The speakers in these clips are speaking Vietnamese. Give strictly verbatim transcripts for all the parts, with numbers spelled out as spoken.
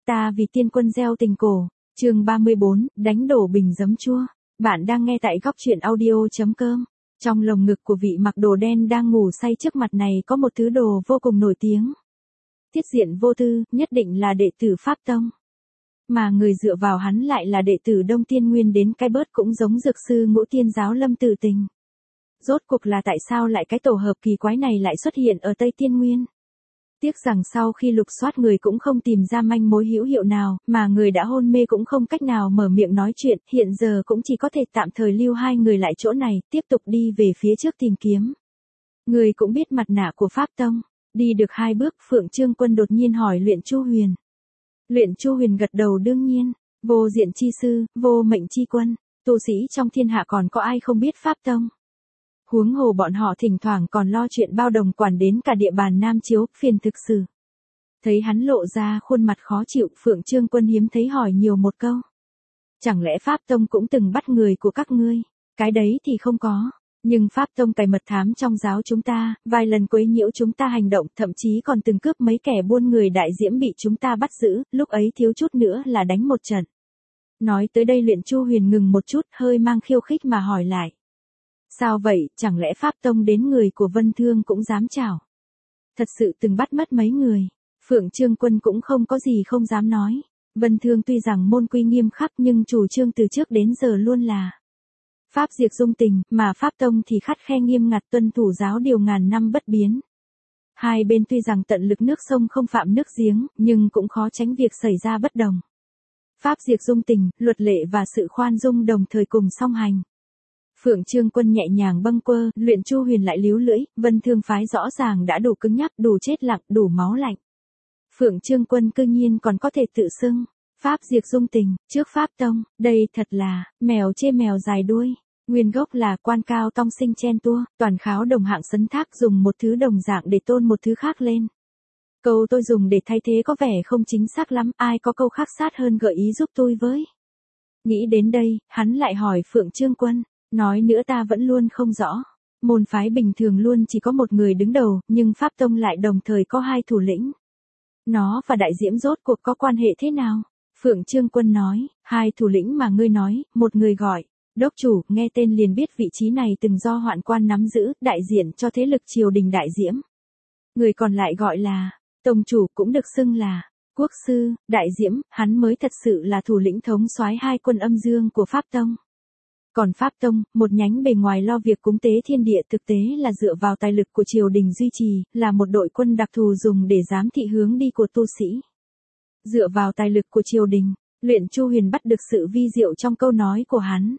Ta vì tiên quân gieo tình cổ, chương ba mươi bốn, đánh đổ bình giấm chua. Bạn đang nghe tại góc truyện audio.com. Trong lồng ngực của vị mặc đồ đen đang ngủ say trước mặt này có một thứ đồ vô cùng nổi tiếng. Tiết Diện Vô Tư, nhất định là đệ tử Pháp Tông. Mà người dựa vào hắn lại là đệ tử Đông Tiên Nguyên đến cái bớt cũng giống dược sư Ngũ Tiên Giáo Lâm Tử Tình. Rốt cuộc là tại sao lại cái tổ hợp kỳ quái này lại xuất hiện ở Tây Tiên Nguyên? Tiếc rằng sau khi lục soát người cũng không tìm ra manh mối hữu hiệu nào, mà người đã hôn mê cũng không cách nào mở miệng nói chuyện, hiện giờ cũng chỉ có thể tạm thời lưu hai người lại chỗ này, tiếp tục đi về phía trước tìm kiếm. Người cũng biết mặt nạ của Pháp Tông, đi được hai bước, Phượng Trương Quân đột nhiên hỏi Luyện Chu Huyền. Luyện Chu Huyền gật đầu đương nhiên, vô diện chi sư, vô mệnh chi quân, tu sĩ trong thiên hạ còn có ai không biết Pháp Tông. Huống hồ bọn họ thỉnh thoảng còn lo chuyện bao đồng quản đến cả địa bàn Nam Chiếu, phiền thực sự. Thấy hắn lộ ra khuôn mặt khó chịu, Phượng Trương Quân hiếm thấy hỏi nhiều một câu. Chẳng lẽ Pháp Tông cũng từng bắt người của các ngươi? Cái đấy thì không có. Nhưng Pháp Tông cài mật thám trong giáo chúng ta, vài lần quấy nhiễu chúng ta hành động, thậm chí còn từng cướp mấy kẻ buôn người đại diễm bị chúng ta bắt giữ, lúc ấy thiếu chút nữa là đánh một trận. Nói tới đây Luyện Chu Huyền ngừng một chút, hơi mang khiêu khích mà hỏi lại. Sao vậy, chẳng lẽ Pháp Tông đến người của Vân Thương cũng dám chảo? Thật sự từng bắt mất mấy người. Phượng Trương Quân cũng không có gì không dám nói. Vân Thương tuy rằng môn quy nghiêm khắc nhưng chủ trương từ trước đến giờ luôn là Pháp diệt dung tình, mà Pháp Tông thì khắt khe nghiêm ngặt tuân thủ giáo điều ngàn năm bất biến. Hai bên tuy rằng tận lực nước sông không phạm nước giếng, nhưng cũng khó tránh việc xảy ra bất đồng. Pháp diệt dung tình, luật lệ và sự khoan dung đồng thời cùng song hành. Phượng Trương Quân nhẹ nhàng bâng quơ, Luyện Chu Huyền lại líu lưỡi, Vân Thương phái rõ ràng đã đủ cứng nhắc, đủ chết lặng, đủ máu lạnh. Phượng Trương Quân cư nhiên còn có thể tự xưng, Pháp diệt dung tình, trước Pháp Tông, đây thật là, mèo chê mèo dài đuôi. Nguyên gốc là quan cao tông sinh chen tua, toàn kháo đồng hạng sấn thác dùng một thứ đồng dạng để tôn một thứ khác lên. Câu tôi dùng để thay thế có vẻ không chính xác lắm, ai có câu khác sát hơn gợi ý giúp tôi với. Nghĩ đến đây, hắn lại hỏi Phượng Trương Quân. Nói nữa ta vẫn luôn không rõ. Môn phái bình thường luôn chỉ có một người đứng đầu, nhưng Pháp Tông lại đồng thời có hai thủ lĩnh. Nó và Đại Diễm rốt cuộc có quan hệ thế nào? Phượng Trương Quân nói, hai thủ lĩnh mà ngươi nói, một người gọi, đốc chủ, nghe tên liền biết vị trí này từng do Hoạn Quan nắm giữ, đại diện cho thế lực triều đình Đại Diễm. Người còn lại gọi là, tông chủ cũng được xưng là, quốc sư, Đại Diễm, hắn mới thật sự là thủ lĩnh thống soái hai quân âm dương của Pháp Tông. Còn Pháp Tông, một nhánh bề ngoài lo việc cúng tế thiên địa thực tế là dựa vào tài lực của triều đình duy trì, là một đội quân đặc thù dùng để giám thị hướng đi của tu sĩ. Dựa vào tài lực của triều đình, Luyện Chu Huyền bắt được sự vi diệu trong câu nói của hắn.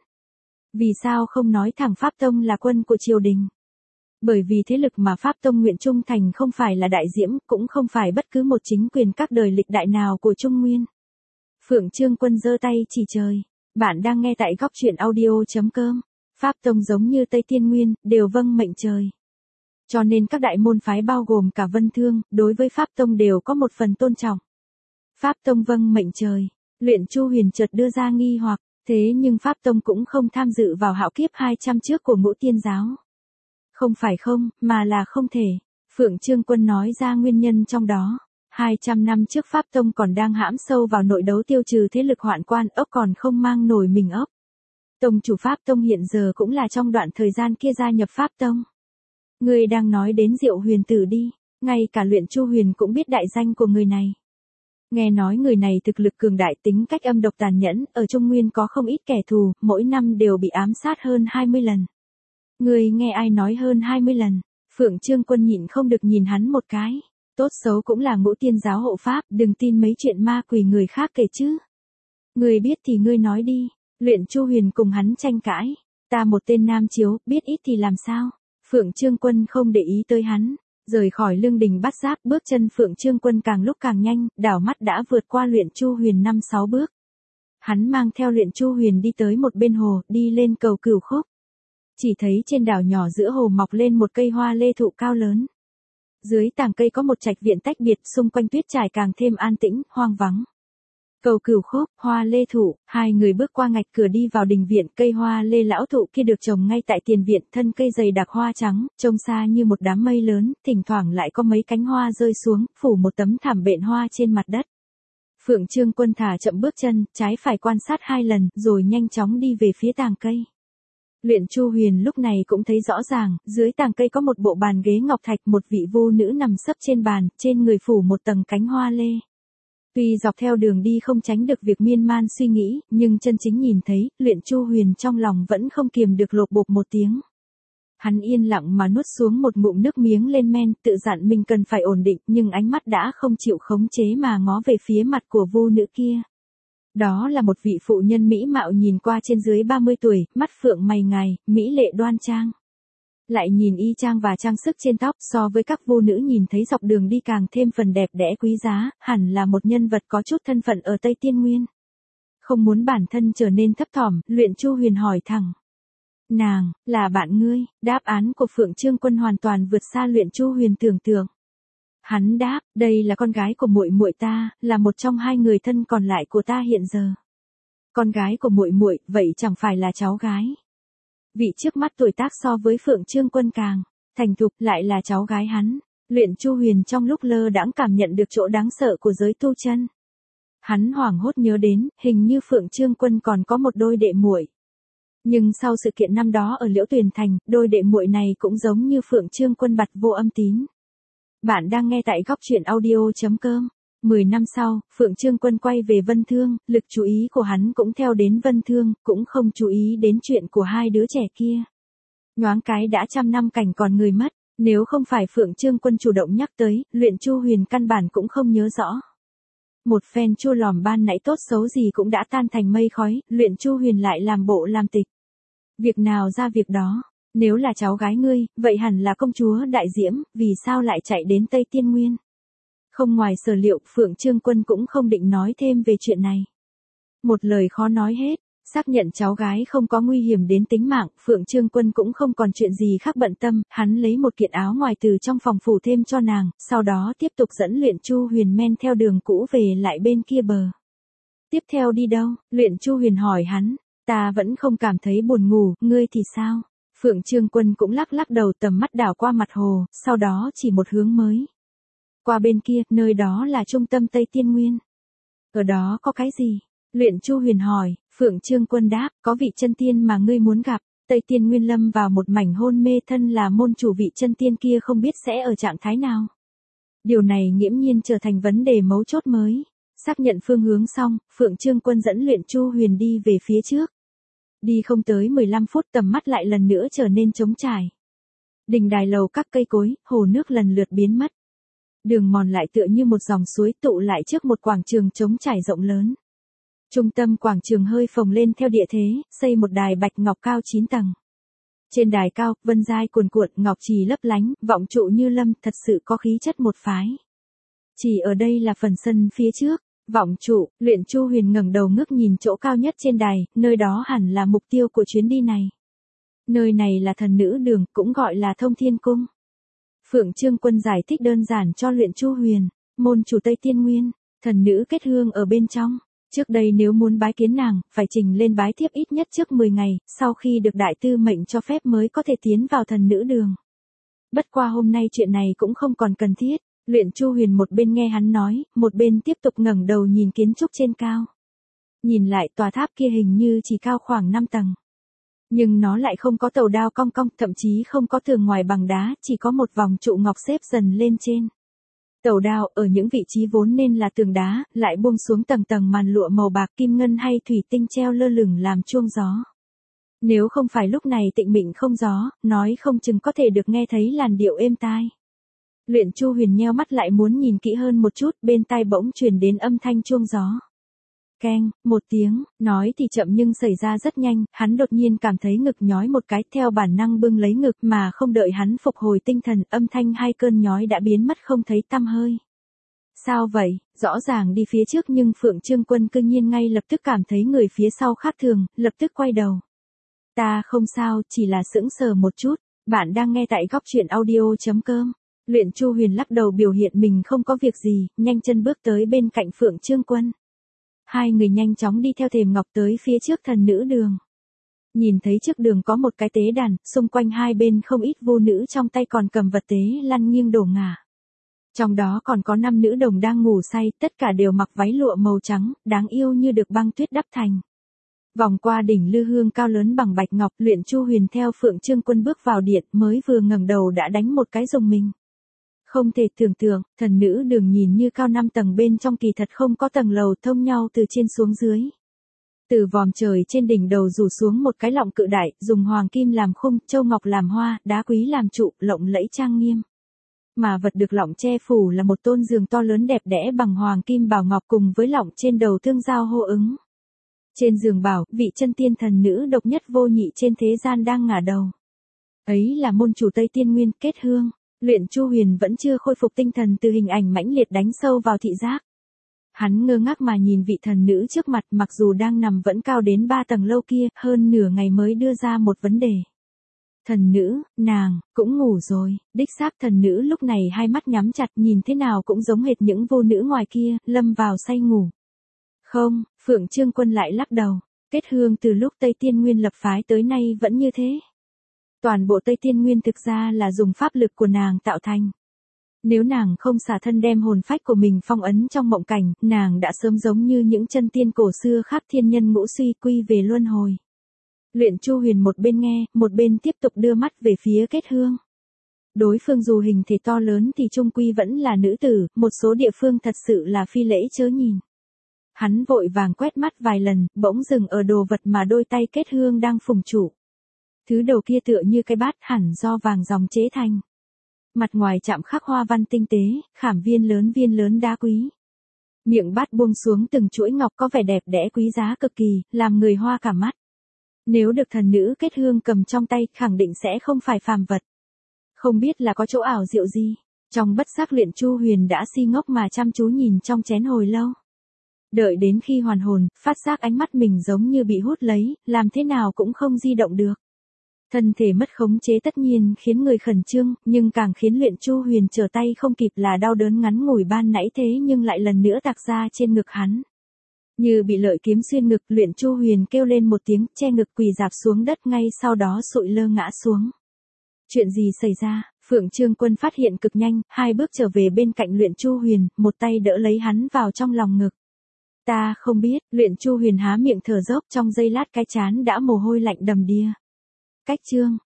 Vì sao không nói thẳng Pháp Tông là quân của triều đình? Bởi vì thế lực mà Pháp Tông nguyện trung thành không phải là Đại Diễm, cũng không phải bất cứ một chính quyền các đời lịch đại nào của Trung Nguyên. Phượng Trương Quân giơ tay chỉ trời. Bạn đang nghe tại góc truyện audio.com. Pháp Tông giống như Tây Tiên Nguyên, đều vâng mệnh trời. Cho nên các đại môn phái bao gồm cả Vân Thương, đối với Pháp Tông đều có một phần tôn trọng. Pháp Tông vâng mệnh trời. Luyện Chu Huyền chợt đưa ra nghi hoặc, thế nhưng Pháp Tông cũng không tham dự vào hạo kiếp hai trăm trước của Ngũ Tiên Giáo. Không phải không, mà là không thể. Phượng Trương Quân nói ra nguyên nhân trong đó. hai trăm năm trước Pháp Tông còn đang hãm sâu vào nội đấu tiêu trừ thế lực Hoạn Quan, ốc còn không mang nổi mình ốc. Tông chủ Pháp Tông hiện giờ cũng là trong đoạn thời gian kia gia nhập Pháp Tông. Người đang nói đến Diệu Huyền Tử đi, ngay cả Luyện Chu Huyền cũng biết đại danh của người này. Nghe nói người này thực lực cường đại, tính cách âm độc tàn nhẫn, ở Trung Nguyên có không ít kẻ thù, mỗi năm đều bị ám sát hơn hai mươi lần. Người nghe ai nói hơn hai mươi lần? Phượng Trương Quân nhịn không được nhìn hắn một cái. Tốt xấu cũng là Ngũ Tiên Giáo hộ pháp, đừng tin mấy chuyện ma quỷ người khác kể chứ. Người biết thì ngươi nói đi. Luyện Chu Huyền cùng hắn tranh cãi. Ta một tên Nam Chiếu, biết ít thì làm sao? Phượng Trương Quân không để ý tới hắn. Rời khỏi lương đình Bát Giác, bước chân Phượng Trương Quân càng lúc càng nhanh, đảo mắt đã vượt qua Luyện Chu Huyền năm sáu bước. Hắn mang theo Luyện Chu Huyền đi tới một bên hồ, đi lên cầu Cửu Khúc. Chỉ thấy trên đảo nhỏ giữa hồ mọc lên một cây hoa lê thụ cao lớn. Dưới tàng cây có một trạch viện tách biệt, xung quanh tuyết trải càng thêm an tĩnh, hoang vắng. Cầu Cửu Khúc, hoa lê thụ, hai người bước qua ngạch cửa đi vào đình viện, cây hoa lê lão thụ kia được trồng ngay tại tiền viện, thân cây dày đặc hoa trắng, trông xa như một đám mây lớn, thỉnh thoảng lại có mấy cánh hoa rơi xuống, phủ một tấm thảm bện hoa trên mặt đất. Phượng Trương Quân thả chậm bước chân, trái phải quan sát hai lần, rồi nhanh chóng đi về phía tàng cây. Luyện Chu Huyền lúc này cũng thấy rõ ràng, dưới tàng cây có một bộ bàn ghế ngọc thạch, một vị vô nữ nằm sấp trên bàn, trên người phủ một tầng cánh hoa lê. Tuy dọc theo đường đi không tránh được việc miên man suy nghĩ, nhưng chân chính nhìn thấy, Luyện Chu Huyền trong lòng vẫn không kiềm được lột bột một tiếng. Hắn yên lặng mà nuốt xuống một ngụm nước miếng lên men, tự dặn mình cần phải ổn định, nhưng ánh mắt đã không chịu khống chế mà ngó về phía mặt của vô nữ kia. Đó là một vị phụ nhân mỹ mạo nhìn qua trên dưới ba mươi tuổi, mắt phượng mày ngài, mỹ lệ đoan trang. Lại nhìn y trang và trang sức trên tóc, so với các vô nữ nhìn thấy dọc đường đi càng thêm phần đẹp đẽ quý giá, hẳn là một nhân vật có chút thân phận ở Tây Tiên Nguyên. Không muốn bản thân trở nên thấp thỏm, Luyện Chu Huyền hỏi thẳng. Nàng, là bạn ngươi? Đáp án của Phượng Trương Quân hoàn toàn vượt xa Luyện Chu Huyền tưởng tượng. Hắn đáp, đây là con gái của muội muội ta, là một trong hai người thân còn lại của ta hiện giờ. Con gái của muội muội, vậy chẳng phải là cháu gái? Vị trước mắt tuổi tác so với Phượng Trương Quân càng thành thục, lại là cháu gái hắn. Luyện Chu Huyền trong lúc lơ đãng cảm nhận được chỗ đáng sợ của giới tu chân. Hắn hoảng hốt nhớ đến, hình như Phượng Trương Quân còn có một đôi đệ muội. Nhưng sau sự kiện năm đó ở Liễu Tuyền Thành, đôi đệ muội này cũng giống như Phượng Trương Quân Bặt Vô Âm Tín. Bạn đang nghe tại góc truyện audio chấm com. Mười năm sau, Phượng Trương Quân quay về Vân Thương, lực chú ý của hắn cũng theo đến Vân Thương, cũng không chú ý đến chuyện của hai đứa trẻ kia. Nhoáng cái đã trăm năm cảnh còn người mất, nếu không phải Phượng Trương Quân chủ động nhắc tới, Luyện Chu Huyền căn bản cũng không nhớ rõ. Một phen chua lòm ban nãy tốt xấu gì cũng đã tan thành mây khói, Luyện Chu Huyền lại làm bộ làm tịch. Việc nào ra việc đó, nếu là cháu gái ngươi, vậy hẳn là công chúa Đại Diễm, vì sao lại chạy đến Tây Tiên Nguyên? Không ngoài sở liệu, Phượng Trương Quân cũng không định nói thêm về chuyện này. Một lời khó nói hết, xác nhận cháu gái không có nguy hiểm đến tính mạng, Phượng Trương Quân cũng không còn chuyện gì khác bận tâm, hắn lấy một kiện áo ngoài từ trong phòng phủ thêm cho nàng, sau đó tiếp tục dẫn Luyện Chu Huyền men theo đường cũ về lại bên kia bờ. Tiếp theo đi đâu? Luyện Chu Huyền hỏi hắn, ta vẫn không cảm thấy buồn ngủ, ngươi thì sao? Phượng Trương Quân cũng lắc lắc đầu, tầm mắt đảo qua mặt hồ, sau đó chỉ một hướng mới. Qua bên kia, nơi đó là trung tâm Tây Tiên Nguyên. Ở đó có cái gì? Luyện Chu Huyền hỏi. Phượng Trương Quân đáp, có vị chân tiên mà ngươi muốn gặp. Tây Tiên Nguyên lâm vào một mảnh hôn mê, thân là môn chủ vị chân tiên kia không biết sẽ ở trạng thái nào. Điều này nghiễm nhiên trở thành vấn đề mấu chốt mới. Xác nhận phương hướng xong, Phượng Trương Quân dẫn Luyện Chu Huyền đi về phía trước. Đi không tới mười lăm phút, tầm mắt lại lần nữa trở nên trống trải. Đình đài lầu các cây cối, hồ nước lần lượt biến mất. Đường mòn lại tựa như một dòng suối tụ lại trước một quảng trường trống trải rộng lớn. Trung tâm quảng trường hơi phồng lên theo địa thế, xây một đài bạch ngọc cao chín tầng. Trên đài cao, vân giai cuồn cuộn, ngọc trì lấp lánh, vọng trụ như lâm, thật sự có khí chất một phái. Chỉ ở đây là phần sân phía trước, vọng trụ, Luyện Chu Huyền ngẩng đầu ngước nhìn chỗ cao nhất trên đài, nơi đó hẳn là mục tiêu của chuyến đi này. Nơi này là thần nữ đường, cũng gọi là Thông Thiên Cung. Phượng Trương Quân giải thích đơn giản cho Luyện Chu Huyền, môn chủ Tây Tiên Nguyên, thần nữ kết hương ở bên trong. Trước đây nếu muốn bái kiến nàng, phải trình lên bái thiếp ít nhất trước mười ngày, sau khi được đại tư mệnh cho phép mới có thể tiến vào thần nữ đường. Bất qua hôm nay chuyện này cũng không còn cần thiết, Luyện Chu Huyền một bên nghe hắn nói, một bên tiếp tục ngẩng đầu nhìn kiến trúc trên cao. Nhìn lại tòa tháp kia hình như chỉ cao khoảng năm tầng. Nhưng nó lại không có tàu đao cong cong, thậm chí không có tường ngoài bằng đá, chỉ có một vòng trụ ngọc xếp dần lên trên. Tàu đao ở những vị trí vốn nên là tường đá, lại buông xuống tầng tầng màn lụa màu bạc, kim ngân hay thủy tinh treo lơ lửng làm chuông gió. Nếu không phải lúc này tịnh mịnh không gió, nói không chừng có thể được nghe thấy làn điệu êm tai. Luyện Chu Huyền nheo mắt lại muốn nhìn kỹ hơn một chút, bên tai bỗng truyền đến âm thanh chuông gió. Keng, một tiếng, nói thì chậm nhưng xảy ra rất nhanh, hắn đột nhiên cảm thấy ngực nhói một cái, theo bản năng bưng lấy ngực, mà không đợi hắn phục hồi tinh thần, âm thanh hai cơn nhói đã biến mất không thấy tăm hơi. Sao vậy? Rõ ràng đi phía trước nhưng Phượng Trương Quân cư nhiên ngay lập tức cảm thấy người phía sau khác thường, lập tức quay đầu. Ta không sao, chỉ là sững sờ một chút. Bạn đang nghe tại góc truyện audio chấm com. Luyện Chu Huyền lắc đầu biểu hiện mình không có việc gì, nhanh chân bước tới bên cạnh Phượng Trương Quân. Hai người nhanh chóng đi theo thềm ngọc tới phía trước thần nữ đường. Nhìn thấy trước đường có một cái tế đàn, xung quanh hai bên không ít vô nữ trong tay còn cầm vật tế lăn nghiêng đổ ngả. Trong đó còn có năm nữ đồng đang ngủ say, tất cả đều mặc váy lụa màu trắng, đáng yêu như được băng tuyết đắp thành. Vòng qua đỉnh lư hương cao lớn bằng bạch ngọc, Luyện Chu Huyền theo Phượng Trương Quân bước vào điện, mới vừa ngẩng đầu đã đánh một cái rùng mình. Không thể tưởng tượng, thần nữ đường nhìn như cao năm tầng bên trong kỳ thật không có tầng lầu thông nhau từ trên xuống dưới. Từ vòm trời trên đỉnh đầu rủ xuống một cái lọng cự đại, dùng hoàng kim làm khung, châu ngọc làm hoa, đá quý làm trụ, lộng lẫy trang nghiêm. Mà vật được lọng che phủ là một tôn giường to lớn đẹp đẽ bằng hoàng kim bảo ngọc cùng với lọng trên đầu tương giao hô ứng. Trên giường bảo, vị chân tiên thần nữ độc nhất vô nhị trên thế gian đang ngả đầu. Ấy là môn chủ Tây Tiên Nguyên, Kết Hương. Luyện Chu Huyền vẫn chưa khôi phục tinh thần từ hình ảnh mãnh liệt đánh sâu vào thị giác. Hắn ngơ ngác mà nhìn vị thần nữ trước mặt, mặc dù đang nằm vẫn cao đến ba tầng lâu kia, hơn nửa ngày mới đưa ra một vấn đề. Thần nữ, nàng, cũng ngủ rồi. Đích xác thần nữ lúc này hai mắt nhắm chặt, nhìn thế nào cũng giống hệt những vô nữ ngoài kia, lâm vào say ngủ. Không, Phượng Trương Quân lại lắc đầu. Kết Hương từ lúc Tây Tiên Nguyên lập phái tới nay vẫn như thế. Toàn bộ Tây Tiên Nguyên thực ra là dùng pháp lực của nàng tạo thành. Nếu nàng không xả thân đem hồn phách của mình phong ấn trong mộng cảnh, nàng đã sớm giống như những chân tiên cổ xưa khắp thiên nhân ngũ suy quy về luân hồi. Luyện Chu Huyền một bên nghe, một bên tiếp tục đưa mắt về phía Kết Hương. Đối phương dù hình thể to lớn thì trung quy vẫn là nữ tử, một số địa phương thật sự là phi lễ chớ nhìn. Hắn vội vàng quét mắt vài lần, bỗng dừng ở đồ vật mà đôi tay Kết Hương đang phùng trụ. Thứ đồ kia tựa như cái bát hẳn do vàng ròng chế thành. Mặt ngoài chạm khắc hoa văn tinh tế, khảm viên lớn viên lớn đá quý. Miệng bát buông xuống từng chuỗi ngọc có vẻ đẹp đẽ quý giá cực kỳ, làm người hoa cả mắt. Nếu được thần nữ Kết Hương cầm trong tay, khẳng định sẽ không phải phàm vật. Không biết là có chỗ ảo diệu gì. Trong bất giác Luyện Chu Huyền đã si ngốc mà chăm chú nhìn trong chén hồi lâu. Đợi đến khi hoàn hồn, phát giác ánh mắt mình giống như bị hút lấy, làm thế nào cũng không di động được. Thân thể mất khống chế tất nhiên khiến người khẩn trương, nhưng càng khiến Luyện Chu Huyền trở tay không kịp là đau đớn ngắn ngủi ban nãy thế nhưng lại lần nữa tạc ra trên ngực hắn. Như bị lợi kiếm xuyên ngực, Luyện Chu Huyền kêu lên một tiếng, che ngực quỳ rạp xuống đất, ngay sau đó sụi lơ ngã xuống. Chuyện gì xảy ra? Phượng Trương Quân phát hiện cực nhanh, hai bước trở về bên cạnh Luyện Chu Huyền, một tay đỡ lấy hắn vào trong lòng ngực. Ta không biết, Luyện Chu Huyền há miệng thở dốc, trong giây lát cái trán đã mồ hôi lạnh đầm đìa. Cách chương